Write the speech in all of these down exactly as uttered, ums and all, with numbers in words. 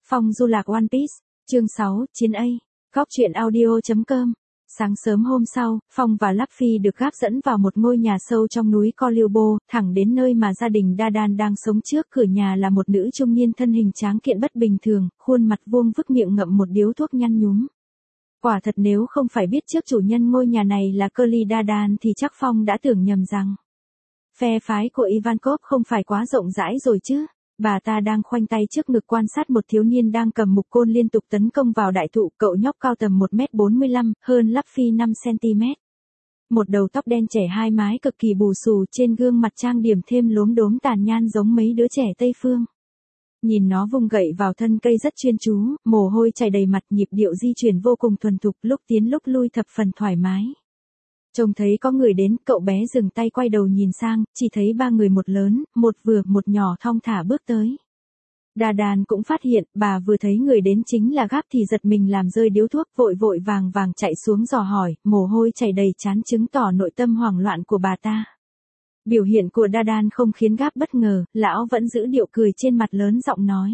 Phong du lạc One Piece, chương sáu, Chiến A, Góc truyện audio chấm com. Sáng sớm hôm sau, Phong và Luffy được gáp dẫn vào một ngôi nhà sâu trong núi Kolibo, thẳng đến nơi mà gia đình Dadan đang sống. Trước cửa nhà là một nữ trung niên thân hình tráng kiện bất bình thường, khuôn mặt vuông vức, miệng ngậm một điếu thuốc nhăn nhúm. Quả thật nếu không phải biết trước chủ nhân ngôi nhà này là Curly Dadan thì chắc Phong đã tưởng nhầm rằng phe phái của Ivankov không phải quá rộng rãi rồi chứ. Bà ta đang khoanh tay trước ngực quan sát một thiếu niên đang cầm mục côn liên tục tấn công vào đại thụ. Cậu nhóc cao tầm một mét bốn mươi lăm, hơn Luffy năm xăng-ti-mét. Một đầu tóc đen trẻ hai mái cực kỳ bù xù, trên gương mặt trang điểm thêm lốm đốm tàn nhang giống mấy đứa trẻ Tây Phương. Nhìn nó vung gậy vào thân cây rất chuyên chú, mồ hôi chảy đầy mặt, nhịp điệu di chuyển vô cùng thuần thục, lúc tiến lúc lui thập phần thoải mái. Trông thấy có người đến, cậu bé dừng tay quay đầu nhìn sang, chỉ thấy ba người, một lớn, một vừa, một nhỏ thong thả bước tới. Dadan cũng phát hiện, bà vừa thấy người đến chính là Gáp thì giật mình làm rơi điếu thuốc, vội vội vàng vàng chạy xuống dò hỏi, mồ hôi chảy đầy trán chứng tỏ nội tâm hoảng loạn của bà ta. Biểu hiện của Dadan không khiến Gáp bất ngờ, lão vẫn giữ điệu cười trên mặt, lớn giọng nói.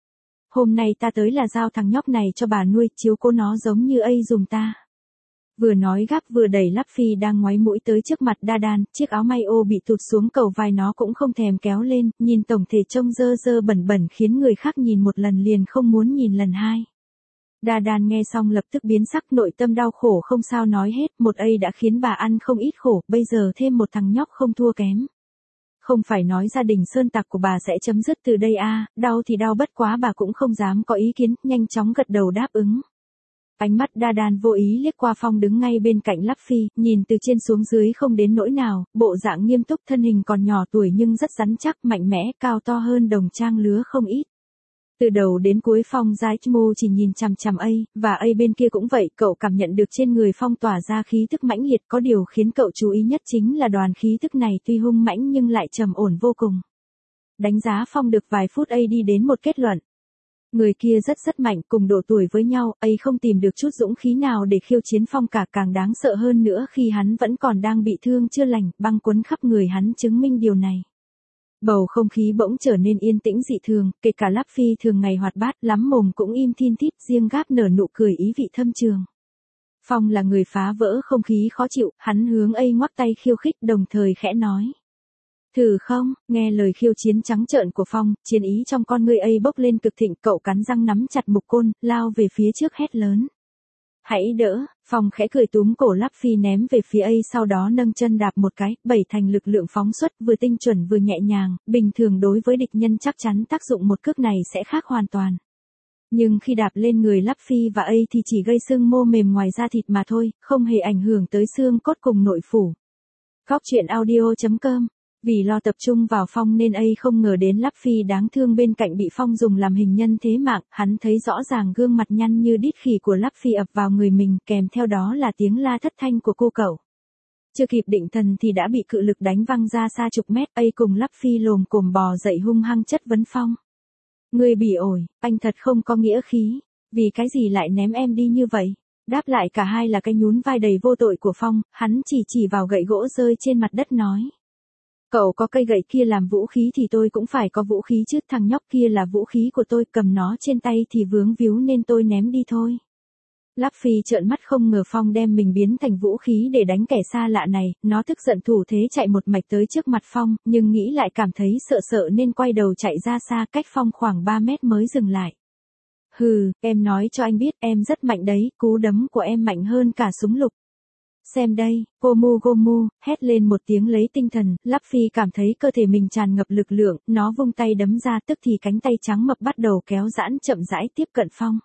Hôm nay ta tới là giao thằng nhóc này cho bà nuôi, chiếu cố nó giống như A dùm ta. Vừa nói Gáp vừa đẩy Luffy đang ngoáy mũi tới trước mặt Dadan, chiếc áo may ô bị tụt xuống cầu vai nó cũng không thèm kéo lên, nhìn tổng thể trông dơ dơ bẩn bẩn khiến người khác nhìn một lần liền không muốn nhìn lần hai. Dadan nghe xong lập tức biến sắc, nội tâm đau khổ không sao nói hết, một A đã khiến bà ăn không ít khổ, bây giờ thêm một thằng nhóc không thua kém. Không phải nói gia đình sơn tặc của bà sẽ chấm dứt từ đây à, đau thì đau, bất quá bà cũng không dám có ý kiến, nhanh chóng gật đầu đáp ứng. Ánh mắt Dadan vô ý liếc qua Phong đứng ngay bên cạnh Luffy, nhìn từ trên xuống dưới không đến nỗi nào, bộ dạng nghiêm túc, thân hình còn nhỏ tuổi nhưng rất rắn chắc, mạnh mẽ, cao to hơn đồng trang lứa không ít. Từ đầu đến cuối Phong Zaichmo chỉ nhìn chằm chằm A, và A bên kia cũng vậy, cậu cảm nhận được trên người Phong tỏa ra khí tức mãnh liệt, có điều khiến cậu chú ý nhất chính là đoàn khí tức này tuy hung mãnh nhưng lại trầm ổn vô cùng. Đánh giá Phong được vài phút, A đi đến một kết luận. Người kia rất rất mạnh, cùng độ tuổi với nhau, A không tìm được chút dũng khí nào để khiêu chiến Phong cả, càng đáng sợ hơn nữa khi hắn vẫn còn đang bị thương chưa lành, băng quấn khắp người hắn chứng minh điều này. Bầu không khí bỗng trở nên yên tĩnh dị thường, kể cả Luffy thường ngày hoạt bát lắm mồm cũng im thin thít, riêng Gáp nở nụ cười ý vị thâm trường. Phong là người phá vỡ không khí khó chịu, hắn hướng A ngoắc tay khiêu khích, đồng thời khẽ nói. Thử không? Nghe lời khiêu chiến trắng trợn của Phong, chiến ý trong con ngươi A bốc lên cực thịnh, cậu cắn răng nắm chặt mục côn, lao về phía trước hét lớn. Hãy đỡ, Phong khẽ cười túm cổ Luffy ném về phía A, sau đó nâng chân đạp một cái, bảy thành lực lượng phóng xuất, vừa tinh chuẩn vừa nhẹ nhàng, bình thường đối với địch nhân chắc chắn tác dụng một cước này sẽ khác hoàn toàn. Nhưng khi đạp lên người Luffy và A thì chỉ gây sưng mô mềm ngoài da thịt mà thôi, không hề ảnh hưởng tới xương cốt cùng nội phủ. Góc truyện audio chấm com. Vì lo tập trung vào Phong nên A không ngờ đến Luffy đáng thương bên cạnh bị Phong dùng làm hình nhân thế mạng, hắn thấy rõ ràng gương mặt nhăn như đít khỉ của Luffy ập vào người mình, kèm theo đó là tiếng la thất thanh của cô cậu. Chưa kịp định thần thì đã bị cự lực đánh văng ra xa chục mét, A cùng Luffy lồm cồm bò dậy hung hăng chất vấn Phong. Người bỉ ổi, anh thật không có nghĩa khí, vì cái gì lại ném em đi như vậy? Đáp lại cả hai là cái nhún vai đầy vô tội của Phong, hắn chỉ chỉ vào gậy gỗ rơi trên mặt đất nói. Cậu có cây gậy kia làm vũ khí thì tôi cũng phải có vũ khí chứ, thằng nhóc kia là vũ khí của tôi, cầm nó trên tay thì vướng víu nên tôi ném đi thôi. Luffy trợn mắt không ngờ Phong đem mình biến thành vũ khí để đánh kẻ xa lạ này, nó tức giận thủ thế chạy một mạch tới trước mặt Phong, nhưng nghĩ lại cảm thấy sợ sợ nên quay đầu chạy ra xa, cách Phong khoảng ba mét mới dừng lại. Hừ, em nói cho anh biết em rất mạnh đấy, cú đấm của em mạnh hơn cả súng lục. Xem đây, Gomu Gomu, hét lên một tiếng lấy tinh thần, Luffy cảm thấy cơ thể mình tràn ngập lực lượng, nó vung tay đấm ra, tức thì cánh tay trắng mập bắt đầu kéo giãn chậm rãi tiếp cận Phong.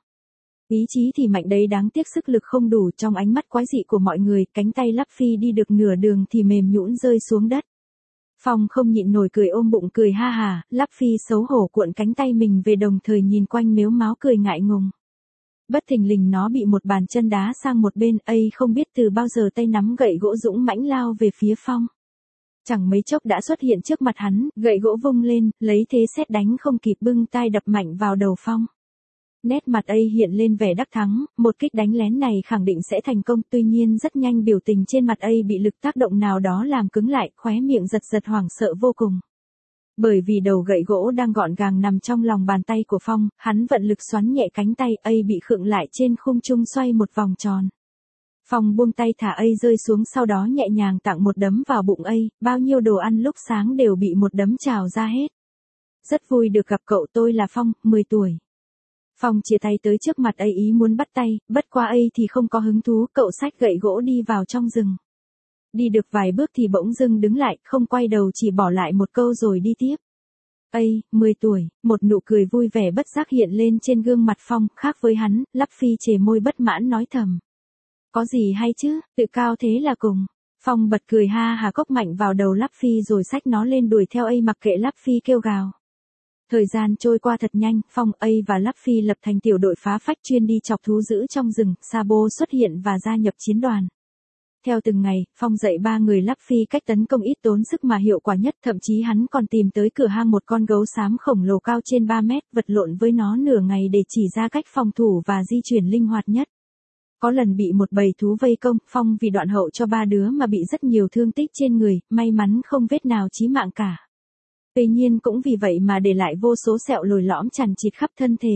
Ý chí thì mạnh đấy, đáng tiếc sức lực không đủ, trong ánh mắt quái dị của mọi người, cánh tay Luffy đi được nửa đường thì mềm nhũn rơi xuống đất. Phong không nhịn nổi cười ôm bụng cười ha hà, Luffy xấu hổ cuộn cánh tay mình về đồng thời nhìn quanh mếu máo cười ngại ngùng. Bất thình lình nó bị một bàn chân đá sang một bên, A không biết từ bao giờ tay nắm gậy gỗ dũng mãnh lao về phía Phong. Chẳng mấy chốc đã xuất hiện trước mặt hắn, gậy gỗ vung lên, lấy thế sét đánh không kịp bưng tay đập mạnh vào đầu Phong. Nét mặt A hiện lên vẻ đắc thắng, một kích đánh lén này khẳng định sẽ thành công, tuy nhiên rất nhanh biểu tình trên mặt A bị lực tác động nào đó làm cứng lại, khóe miệng giật giật hoảng sợ vô cùng. Bởi vì đầu gậy gỗ đang gọn gàng nằm trong lòng bàn tay của Phong, hắn vận lực xoắn nhẹ cánh tay A bị khựng lại trên khung trung xoay một vòng tròn. Phong buông tay thả A rơi xuống, sau đó nhẹ nhàng tặng một đấm vào bụng A, bao nhiêu đồ ăn lúc sáng đều bị một đấm trào ra hết. Rất vui được gặp cậu, tôi là Phong, mười tuổi. Phong chia tay tới trước mặt A ý muốn bắt tay, bất quá A thì không có hứng thú, cậu xách gậy gỗ đi vào trong rừng. Đi được vài bước thì bỗng dưng đứng lại, không quay đầu, chỉ bỏ lại một câu rồi đi tiếp. A, mười tuổi, một nụ cười vui vẻ bất giác hiện lên trên gương mặt Phong, khác với hắn, Lắp Phi chề môi bất mãn nói thầm. Có gì hay chứ, tự cao thế là cùng. Phong bật cười ha hà, cốc mạnh vào đầu Lắp Phi rồi xách nó lên đuổi theo A mặc kệ Lắp Phi kêu gào. Thời gian trôi qua thật nhanh, Phong, A và Lắp Phi lập thành tiểu đội phá phách chuyên đi chọc thú dữ trong rừng, Sabo xuất hiện và gia nhập chiến đoàn. Theo từng ngày, Phong dạy ba người Lắp Phi cách tấn công ít tốn sức mà hiệu quả nhất, thậm chí hắn còn tìm tới cửa hang một con gấu xám khổng lồ cao trên ba mét, vật lộn với nó nửa ngày để chỉ ra cách phòng thủ và di chuyển linh hoạt nhất. Có lần bị một bầy thú vây công, Phong vì đoạn hậu cho ba đứa mà bị rất nhiều thương tích trên người, may mắn không vết nào chí mạng cả. Tuy nhiên cũng vì vậy mà để lại vô số sẹo lồi lõm chằng chịt khắp thân thể.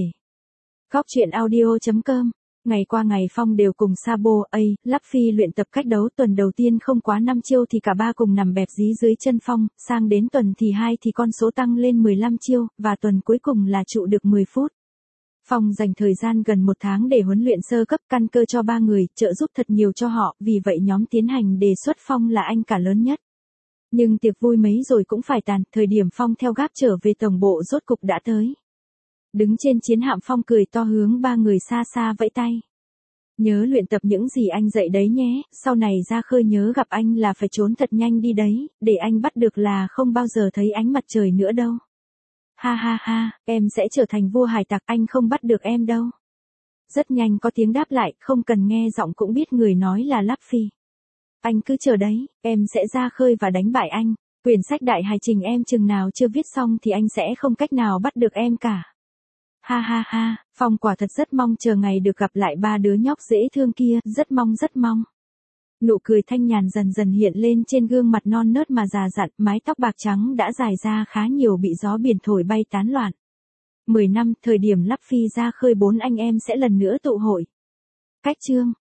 Góc truyện audio chấm com. Ngày qua ngày Phong đều cùng Sabo, A, Lắp Phi luyện tập cách đấu, tuần đầu tiên không quá năm chiêu thì cả ba cùng nằm bẹp dí dưới chân Phong, sang đến tuần thì hai thì con số tăng lên mười lăm chiêu, và tuần cuối cùng là trụ được mười phút. Phong dành thời gian gần một tháng để huấn luyện sơ cấp căn cơ cho ba người, trợ giúp thật nhiều cho họ, vì vậy nhóm tiến hành đề xuất Phong là anh cả lớn nhất. Nhưng tiệc vui mấy rồi cũng phải tàn, thời điểm Phong theo gáp trở về tổng bộ rốt cục đã tới. Đứng trên chiến hạm, Phong cười to hướng ba người xa xa vẫy tay. Nhớ luyện tập những gì anh dạy đấy nhé, sau này ra khơi nhớ gặp anh là phải trốn thật nhanh đi đấy, để anh bắt được là không bao giờ thấy ánh mặt trời nữa đâu. Ha ha ha, em sẽ trở thành vua hải tặc, anh không bắt được em đâu. Rất nhanh có tiếng đáp lại, không cần nghe giọng cũng biết người nói là Lắp Phi. Anh cứ chờ đấy, em sẽ ra khơi và đánh bại anh. Quyển sách đại hành trình em chừng nào chưa viết xong thì anh sẽ không cách nào bắt được em cả. Ha ha ha, Phong quả thật rất mong chờ ngày được gặp lại ba đứa nhóc dễ thương kia, rất mong rất mong. Nụ cười thanh nhàn dần dần hiện lên trên gương mặt non nớt mà già dặn, mái tóc bạc trắng đã dài ra khá nhiều bị gió biển thổi bay tán loạn. Mười năm, thời điểm Lắp Phi ra khơi bốn anh em sẽ lần nữa tụ hội. Cách chương